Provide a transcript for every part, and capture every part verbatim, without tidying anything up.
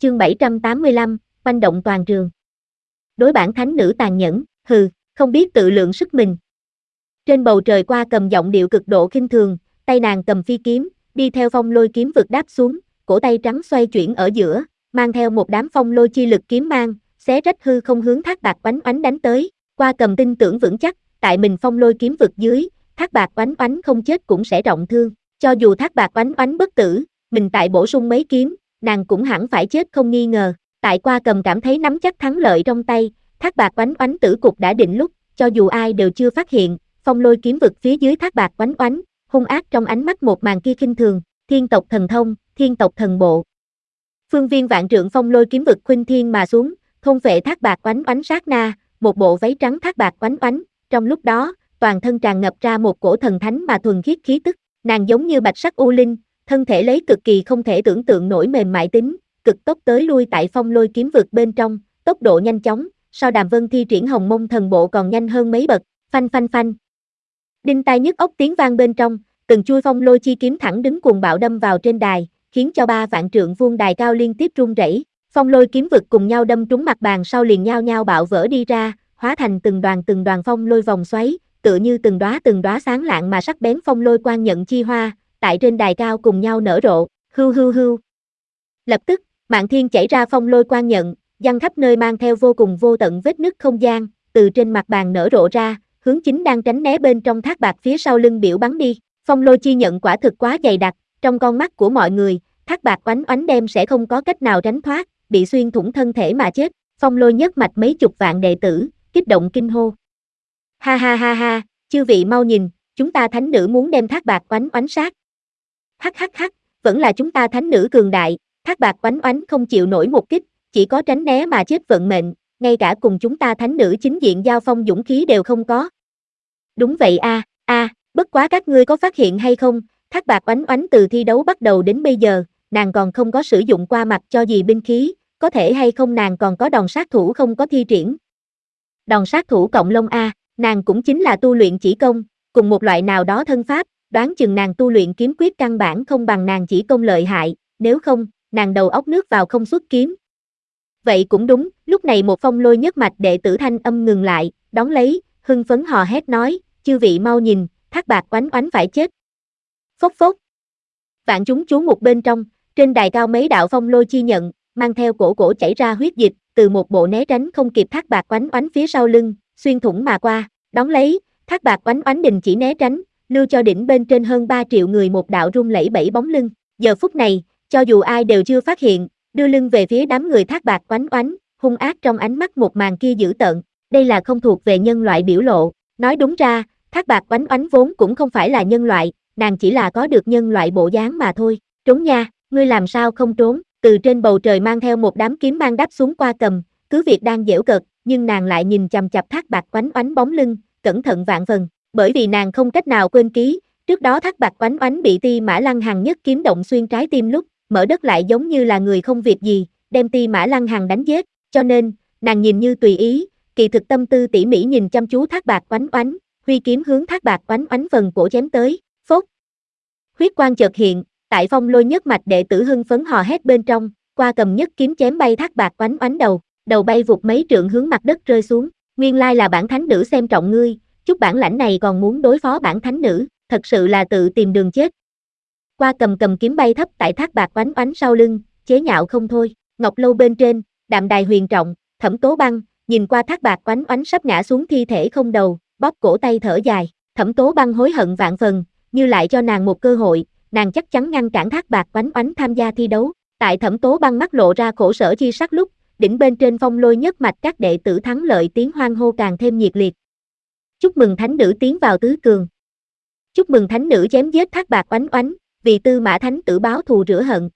Chương bảy trăm tám mươi lăm, quanh động toàn trường. Đối bản thánh nữ tàn nhẫn, hừ, không biết tự lượng sức mình. Trên bầu trời Qua Cầm giọng điệu cực độ khinh thường, tay nàng cầm phi kiếm, đi theo phong lôi kiếm vực đáp xuống, cổ tay trắng xoay chuyển ở giữa, mang theo một đám phong lôi chi lực kiếm mang, xé rách hư không hướng Thác Bạt Oánh Oánh đánh tới. Qua Cầm tin tưởng vững chắc, tại mình phong lôi kiếm vực dưới, Thác Bạt Oánh Oánh không chết cũng sẽ trọng thương, cho dù Thác Bạt Oánh Oánh bất tử, mình tại bổ sung mấy kiếm, nàng cũng hẳn phải chết không nghi ngờ. Tại Qua Cầm cảm thấy nắm chắc thắng lợi trong tay, Thác Bạt Oánh Oánh tử cục đã định lúc, cho dù ai đều chưa phát hiện, phong lôi kiếm vực phía dưới Thác Bạt Oánh Oánh, hung ác trong ánh mắt một màn kia khinh thường, thiên tộc thần thông, thiên tộc thần bộ. Phương viên vạn trượng phong lôi kiếm vực khuynh thiên mà xuống, thôn phệ Thác Bạt Oánh Oánh sát na, một bộ váy trắng Thác Bạt Oánh Oánh, trong lúc đó, toàn thân tràn ngập ra một cổ thần thánh mà thuần khiết khí tức, nàng giống như bạch sắc u linh, thân thể lấy cực kỳ không thể tưởng tượng nổi mềm mại tính, cực tốc tới lui tại phong lôi kiếm vực bên trong, tốc độ nhanh chóng, so Đàm Vân thi triển Hồng Mông thần bộ còn nhanh hơn mấy bậc, phanh phanh phanh. Đinh tai nhức óc tiếng vang bên trong, từng chuôi phong lôi chi kiếm thẳng đứng cuồng bạo đâm vào trên đài, khiến cho ba vạn trượng vuông đài cao liên tiếp rung rẩy. Phong lôi kiếm vực cùng nhau đâm trúng mặt bàn sau liền nhao nhao bạo vỡ đi ra, hóa thành từng đoàn từng đoàn phong lôi vòng xoáy, tựa như từng đóa từng đóa sáng lạng mà sắc bén phong lôi quang nhận chi hoa, tại trên đài cao cùng nhau nở rộ, hưu hưu hưu. Lập tức, mạn thiên chảy ra phong lôi quang nhận, giăng khắp nơi mang theo vô cùng vô tận vết nứt không gian, từ trên mặt bàn nở rộ ra, hướng chính đang tránh né bên trong Thác Bạt phía sau lưng biểu bắn đi. Phong lôi chi nhận quả thực quá dày đặc, trong con mắt của mọi người, Thác Bạt Oánh Oánh đem sẽ không có cách nào tránh thoát, bị xuyên thủng thân thể mà chết. Phong lôi nhất mạch mấy chục vạn đệ tử, kích động kinh hô. Ha ha ha ha, chư vị mau nhìn, chúng ta thánh nữ muốn đem Thác Bạt Oánh Oánh sát. Hắc hắc hắc, vẫn là chúng ta thánh nữ cường đại, Thác Bạt Oánh Oánh không chịu nổi một kích, chỉ có tránh né mà chết vận mệnh, ngay cả cùng chúng ta thánh nữ chính diện giao phong dũng khí đều không có. Đúng vậy a, a, bất quá các ngươi có phát hiện hay không, Thác Bạt Oánh Oánh từ thi đấu bắt đầu đến bây giờ, nàng còn không có sử dụng qua mặt cho gì binh khí, có thể hay không nàng còn có đòn sát thủ không có thi triển. Đòn sát thủ cộng lông a, nàng cũng chính là tu luyện chỉ công, cùng một loại nào đó thân pháp, đoán chừng nàng tu luyện kiếm quyết căn bản không bằng nàng chỉ công lợi hại, nếu không, nàng đầu óc nước vào không xuất kiếm. Vậy cũng đúng, lúc này một phong lôi nhất mạch đệ tử thanh âm ngừng lại, đón lấy, hưng phấn hò hét nói, chư vị mau nhìn, Thác Bạt Oánh Oánh phải chết. Phốc phốc. Vạn chúng chú mục bên trong, trên đài cao mấy đạo phong lôi chi nhận, mang theo cổ cổ chảy ra huyết dịch, từ một bộ né tránh không kịp Thác Bạt Oánh Oánh phía sau lưng, xuyên thủng mà qua, đón lấy, Thác Bạt Oánh Oánh đình chỉ né tránh, lưu cho đỉnh bên trên hơn ba triệu người một đạo rung lẫy bẫy bóng lưng. Giờ phút này, cho dù ai đều chưa phát hiện, đưa lưng về phía đám người Thác Bạt Oánh Oánh, hung ác trong ánh mắt một màn kia dữ tợn, đây là không thuộc về nhân loại biểu lộ, nói đúng ra, Thác Bạt Oánh Oánh vốn cũng không phải là nhân loại, nàng chỉ là có được nhân loại bộ dáng mà thôi. Trốn nha, ngươi làm sao không trốn? Từ trên bầu trời mang theo một đám kiếm mang đáp xuống Qua Cầm, cứ việc đang giễu cợt, nhưng nàng lại nhìn chằm chằm Thác Bạt Oánh Oánh bóng lưng, cẩn thận vạn phần, bởi vì nàng không cách nào quên ký, trước đó Thác Bạt Oánh Oánh bị Ti Mã Lăng Hằng nhất kiếm động xuyên trái tim lúc, mở đất lại giống như là người không việc gì, đem Ti Mã Lăng Hằng đánh giết, cho nên, nàng nhìn như tùy ý, kỳ thực tâm tư tỉ mỉ nhìn chăm chú Thác Bạt Oánh Oánh, huy kiếm hướng Thác Bạt Oánh Oánh phần cổ chém tới, phốt. Huyết quang chợt hiện, tại phong lôi nhất mạch đệ tử hưng phấn hò hét bên trong, Qua Cầm nhất kiếm chém bay Thác Bạt Oánh Oánh đầu, đầu bay vụt mấy trượng hướng mặt đất rơi xuống, nguyên lai là bản thánh nữ xem trọng ngươi, chút bản lãnh này còn muốn đối phó bản thánh nữ, thật sự là tự tìm đường chết. Qua Cầm cầm kiếm bay thấp tại Thác Bạt Oánh Oánh sau lưng, chế nhạo không thôi. Ngọc lâu bên trên, Đạm Đài Huyền Trọng, Thẩm Tố Băng, nhìn qua Thác Bạt Oánh Oánh sắp ngã xuống thi thể không đầu, bóp cổ tay thở dài. Thẩm Tố Băng hối hận vạn phần, như lại cho nàng một cơ hội, nàng chắc chắn ngăn cản Thác Bạt Oánh Oánh tham gia thi đấu. Tại Thẩm Tố Băng mắt lộ ra khổ sở chi sắc lúc, đỉnh bên trên phong lôi nhất mạch các đệ tử thắng lợi tiếng hoan hô càng thêm nhiệt liệt. Chúc mừng thánh nữ tiến vào tứ cường. Chúc mừng thánh nữ chém giết Thác Bạt Oánh Oánh, vì Tư Mã thánh tử báo thù rửa hận.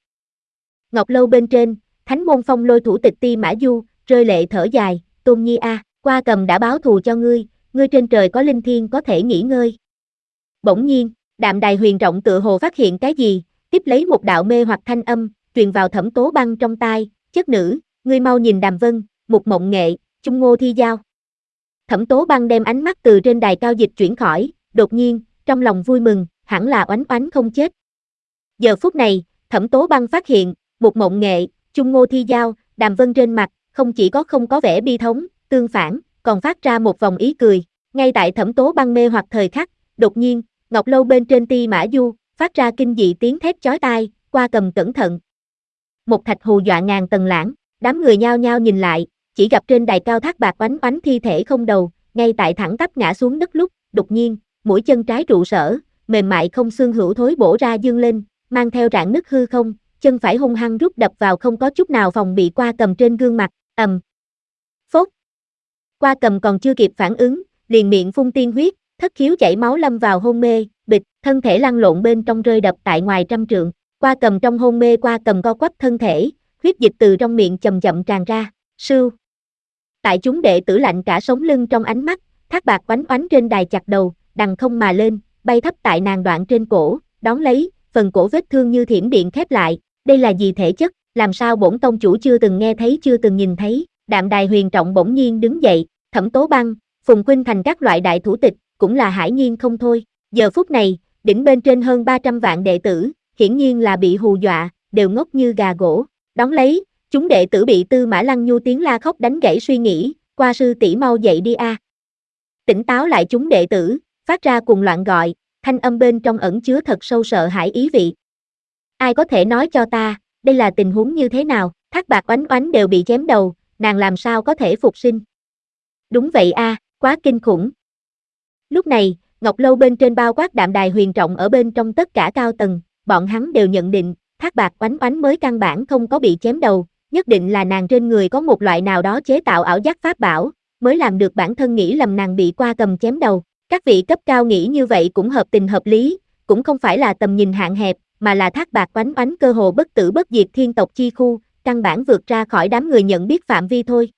Ngọc lâu bên trên, thánh môn phong lôi thủ tịch Ti Mã Du, rơi lệ thở dài, Tôn Nhi a, Qua Cầm đã báo thù cho ngươi, ngươi trên trời có linh thiêng có thể nghỉ ngơi. Bỗng nhiên, Đạm Đài Huyền Trọng tựa hồ phát hiện cái gì, tiếp lấy một đạo mê hoặc thanh âm, truyền vào Thẩm Tố Băng trong tai, chất nữ, ngươi mau nhìn Đàm Vân, Mục Mộng Nghệ, Chung Ngô Thi Giao. Thẩm Tố Băng đem ánh mắt từ trên đài cao dịch chuyển khỏi, đột nhiên, trong lòng vui mừng, hẳn là Oánh Oánh không chết. Giờ phút này, Thẩm Tố Băng phát hiện, Mục Mộng Nghệ, Chung Ngô Thi Giao, Đàm Vân trên mặt, không chỉ có không có vẻ bi thống, tương phản, còn phát ra một vòng ý cười. Ngay tại Thẩm Tố Băng mê hoặc thời khắc, đột nhiên, ngọc lâu bên trên Ti Mã Du, phát ra kinh dị tiếng thét chói tai, Qua Cầm cẩn thận. Một thạch hù dọa ngàn tầng lãng, đám người nhao nhao nhìn lại, chỉ gặp trên đài cao Thác Bạt oánh oánh thi thể không đầu, ngay tại thẳng tắp ngã xuống đất lúc, đột nhiên, mũi chân trái trụ sở, mềm mại không xương hữu thối bổ ra dương lên, mang theo rạn nứt hư không, chân phải hung hăng rút đập vào không có chút nào phòng bị Qua Cầm trên gương mặt, ầm. Phốt. Qua Cầm còn chưa kịp phản ứng, liền miệng phun tiên huyết, thất khiếu chảy máu lâm vào hôn mê, bịch, thân thể lăn lộn bên trong rơi đập tại ngoài trăm trượng. Qua Cầm trong hôn mê Qua Cầm co quắp thân thể, huyết dịch từ trong miệng chậm chậm tràn ra, sưu. Tại chúng đệ tử lạnh cả sống lưng trong ánh mắt, Thác Bạt oánh oánh trên đài chặt đầu, đằng không mà lên, bay thấp tại nàng đoạn trên cổ, đón lấy, phần cổ vết thương như thiểm điện khép lại, đây là gì thể chất, làm sao bổn tông chủ chưa từng nghe thấy chưa từng nhìn thấy. Đạm Đài Huyền Trọng bỗng nhiên đứng dậy, Thẩm Tố Băng, Phùng Khuynh Thành các loại đại thủ tịch, cũng là hải nhiên không thôi. Giờ phút này, đỉnh bên trên hơn ba trăm vạn đệ tử, hiển nhiên là bị hù dọa, đều ngốc như gà gỗ. Đón lấy, chúng đệ tử bị Tư Mã Lăng Nhu tiếng la khóc đánh gãy suy nghĩ, Qua sư tỷ mau dậy đi a. Tỉnh táo lại chúng đệ tử, phát ra cùng loạn gọi, thanh âm bên trong ẩn chứa thật sâu sợ hãi ý vị. Ai có thể nói cho ta, đây là tình huống như thế nào? Thác Bạt oánh oánh đều bị chém đầu, nàng làm sao có thể phục sinh? Đúng vậy a, quá kinh khủng. Lúc này, ngọc lâu bên trên bao quát Đạm Đài Huyền Trọng ở bên trong tất cả cao tầng, bọn hắn đều nhận định, Thác Bạt oánh oánh mới căn bản không có bị chém đầu, nhất định là nàng trên người có một loại nào đó chế tạo ảo giác pháp bảo, mới làm được bản thân nghĩ lầm nàng bị Qua Cầm chém đầu. Các vị cấp cao nghĩ như vậy cũng hợp tình hợp lý, cũng không phải là tầm nhìn hạn hẹp, mà là Thác Bạt oánh oánh cơ hồ bất tử bất diệt thiên tộc chi khu, căn bản vượt ra khỏi đám người nhận biết phạm vi thôi.